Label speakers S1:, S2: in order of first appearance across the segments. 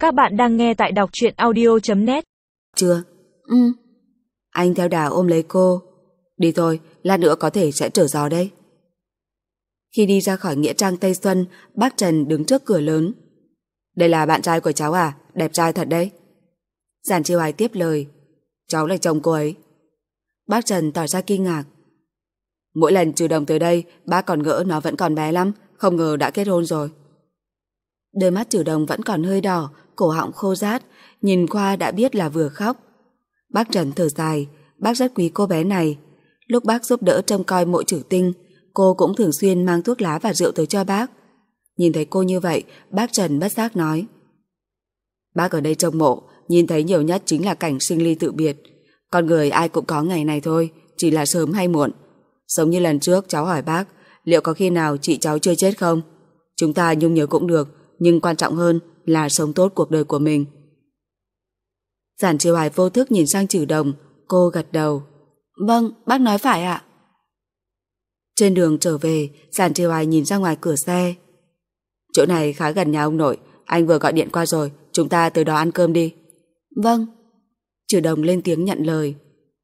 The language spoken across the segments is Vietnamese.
S1: Các bạn đang nghe tại đọc truyện audio.net.
S2: Chưa? Anh theo đà ôm lấy cô. Đi thôi, lát nữa có thể sẽ trở gió đây. Khi đi ra khỏi nghĩa trang Tây Xuân, bác Trần đứng trước cửa lớn. Đây là bạn trai của cháu à? Đẹp trai thật đấy. Giản Chiêu Ái tiếp lời. Cháu là chồng cô ấy. Bác Trần tỏ ra kinh ngạc. Mỗi lần Trừ Đồng tới đây, bác còn ngỡ nó vẫn còn bé lắm, không ngờ đã kết hôn rồi. Đôi mắt Trừ Đồng vẫn còn hơi đỏ, cổ họng khô rát, nhìn qua đã biết là vừa khóc. Bác Trần thở dài, bác rất quý cô bé này. Lúc bác giúp đỡ trông coi mộ Trử Tinh, cô cũng thường xuyên mang thuốc lá và rượu tới cho bác. Nhìn thấy cô như vậy, bác Trần bất giác nói. Bác ở đây trông mộ, nhìn thấy nhiều nhất chính là cảnh sinh ly tự biệt. Con người ai cũng có ngày này thôi, chỉ là sớm hay muộn. Giống như lần trước cháu hỏi bác, liệu có khi nào chị cháu chưa chết không? Chúng ta nhung nhớ cũng được, nhưng quan trọng hơn là sống tốt cuộc đời của mình. Giản Chiêu Ái vô thức nhìn sang Trừ Đồng, cô gật đầu. Vâng, bác nói phải ạ. Trên đường trở về, Giản Chiêu Ái nhìn ra ngoài cửa xe. Chỗ này khá gần nhà ông nội, anh vừa gọi điện qua rồi, chúng ta tới đó ăn cơm đi. Vâng. Trừ Đồng lên tiếng nhận lời.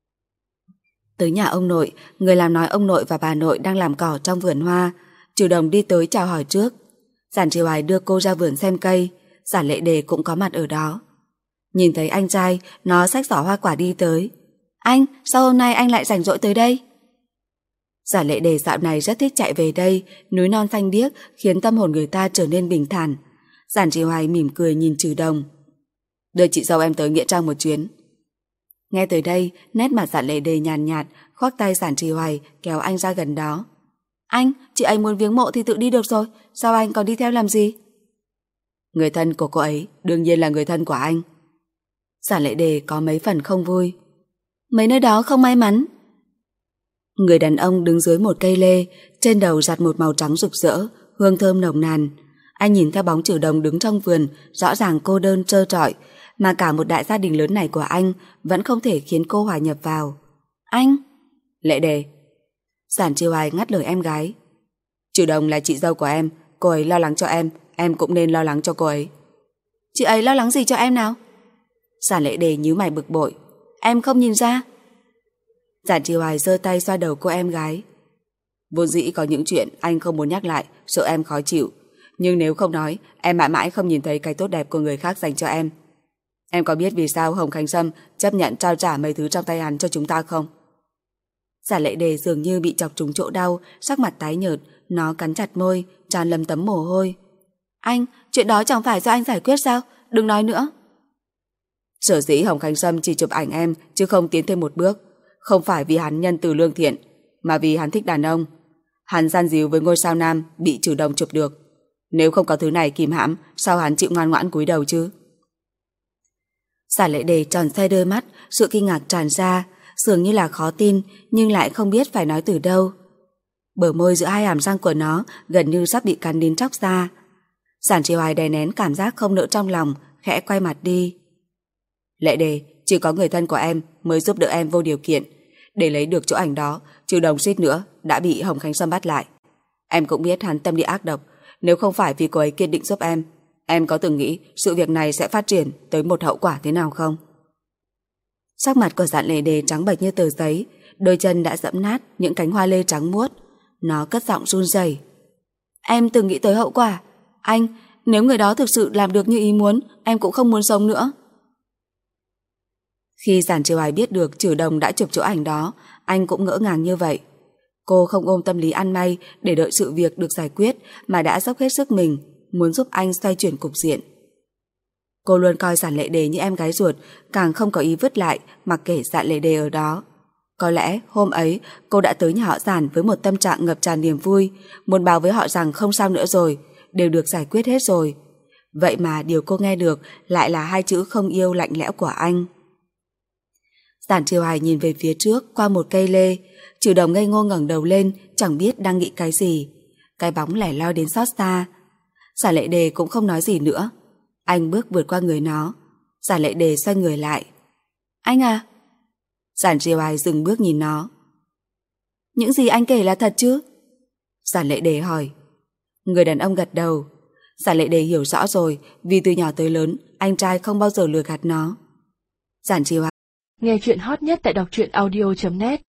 S2: Tới nhà ông nội, người làm nói ông nội và bà nội đang làm cỏ trong vườn hoa. Trừ Đồng đi tới chào hỏi trước. Giản Chiêu Ái đưa cô ra vườn xem cây. Giản Lệ Đề cũng có mặt ở đó. Nhìn thấy anh trai, nó xách giỏ hoa quả đi tới. Anh, sao hôm nay anh lại rảnh rỗi tới đây? Giản Lệ Đề dạo này rất thích chạy về đây, núi non xanh biếc khiến tâm hồn người ta trở nên bình thản. Giản Chiêu Ái mỉm cười nhìn Trừ Đồng. Đưa chị dâu em tới nghĩa trang một chuyến. Nghe tới đây, nét mặt Giản Lệ Đề nhàn nhạt, khoác tay Giản Chiêu Ái kéo anh ra gần đó. Anh, chị ấy muốn viếng mộ thì tự đi được rồi, sao anh còn đi theo làm gì? Người thân của cô ấy đương nhiên là người thân của anh. Giản Lệ Đề có mấy phần không vui. Mấy nơi đó không may mắn. Người đàn ông đứng dưới một cây lê, trên đầu rặt một màu trắng rực rỡ, hương thơm nồng nàn. Anh nhìn theo bóng Trừ Đồng đứng trong vườn, rõ ràng cô đơn trơ trọi, mà cả một đại gia đình lớn này của anh vẫn không thể khiến cô hòa nhập vào. Anh! Lệ Đề! Giản Chiêu Ái ngắt lời em gái. Trừ Đồng là chị dâu của em, cô ấy lo lắng cho em cũng nên lo lắng cho cô ấy. Chị ấy lo lắng gì cho em nào? Giản Lệ Đề nhíu mày bực bội. Em không nhìn ra. Giản Chiêu Ái giơ tay xoa đầu cô em gái. Vốn dĩ có những chuyện anh không muốn nhắc lại, sợ em khó chịu. Nhưng nếu không nói, em mãi mãi không nhìn thấy cái tốt đẹp của người khác dành cho em. Em có biết vì sao Hồng Khánh Sâm chấp nhận trao trả mấy thứ trong tay hắn cho chúng ta không? Giản Lệ Đề dường như bị chọc trúng chỗ đau, sắc mặt tái nhợt, nó cắn chặt môi, tràn lấm tấm mồ hôi. Anh, chuyện đó chẳng phải do anh giải quyết sao? Đừng nói nữa. Sở dĩ Hồng Khánh Sâm chỉ chụp ảnh em chứ không tiến thêm một bước, không phải vì hắn nhân từ lương thiện, mà vì hắn thích đàn ông. Hắn gian díu với ngôi sao nam bị Trừ Đồng chụp được. Nếu không có thứ này kìm hãm, sao hắn chịu ngoan ngoãn cúi đầu chứ? Giản Lệ Đề tròn xoe đôi mắt, sự kinh ngạc tràn ra, dường như là khó tin nhưng lại không biết phải nói từ đâu. Bờ môi giữa hai hàm răng của nó gần như sắp bị cắn đến tróc ra. Giản Chiêu Ái đè nén cảm giác không nỡ trong lòng, khẽ quay mặt đi. Lệ Đề, chỉ có người thân của em mới giúp đỡ em vô điều kiện. Để lấy được chỗ ảnh đó, Trừ Đồng suýt nữa đã bị Hồng Khánh Sâm bắt lại. Em cũng biết hắn tâm địa ác độc, nếu không phải vì cô ấy kiên định giúp em có từng nghĩ sự việc này sẽ phát triển tới một hậu quả thế nào không? Sắc mặt của Giản Lệ Đề trắng bệch như tờ giấy, đôi chân đã dẫm nát những cánh hoa lê trắng muốt. Nó cất giọng run rẩy. Em từng nghĩ tới hậu quả. Anh, nếu người đó thực sự làm được như ý muốn, em cũng không muốn sống nữa. Khi Giản Chiêu Ái biết được Trừ Đồng đã chụp chỗ ảnh đó, anh cũng ngỡ ngàng như vậy. Cô không ôm tâm lý ăn may để đợi sự việc được giải quyết, mà đã dốc hết sức mình, muốn giúp anh xoay chuyển cục diện. Cô luôn coi Giản Lệ Đề như em gái ruột, càng không có ý vứt lại mặc kệ Giản Lệ Đề ở đó. Có lẽ hôm ấy cô đã tới nhà họ Giản với một tâm trạng ngập tràn niềm vui, muốn báo với họ rằng không sao nữa rồi, đều được giải quyết hết rồi. Vậy mà điều cô nghe được lại là hai chữ không yêu lạnh lẽo của anh. Giản Chiêu Ái nhìn về phía trước qua một cây lê, Trừ Đồng ngây ngô ngẩng đầu lên, chẳng biết đang nghĩ cái gì. Cái bóng lẻ loi đến xót xa. Giản Lệ Đề cũng không nói gì nữa. Anh bước vượt qua người nó. Giản Lệ Đề xoay người lại. Anh à? Giản Chiêu Ái dừng bước nhìn nó. Những gì anh kể là thật chứ? Giản Lệ Đề hỏi. Người đàn ông gật đầu. Giản Lệ Đề hiểu rõ rồi, vì từ nhỏ tới lớn anh trai không bao giờ lừa gạt nó. Giản Chiêu.
S1: Nghe chuyện hot nhất tại đọc truyện audio.net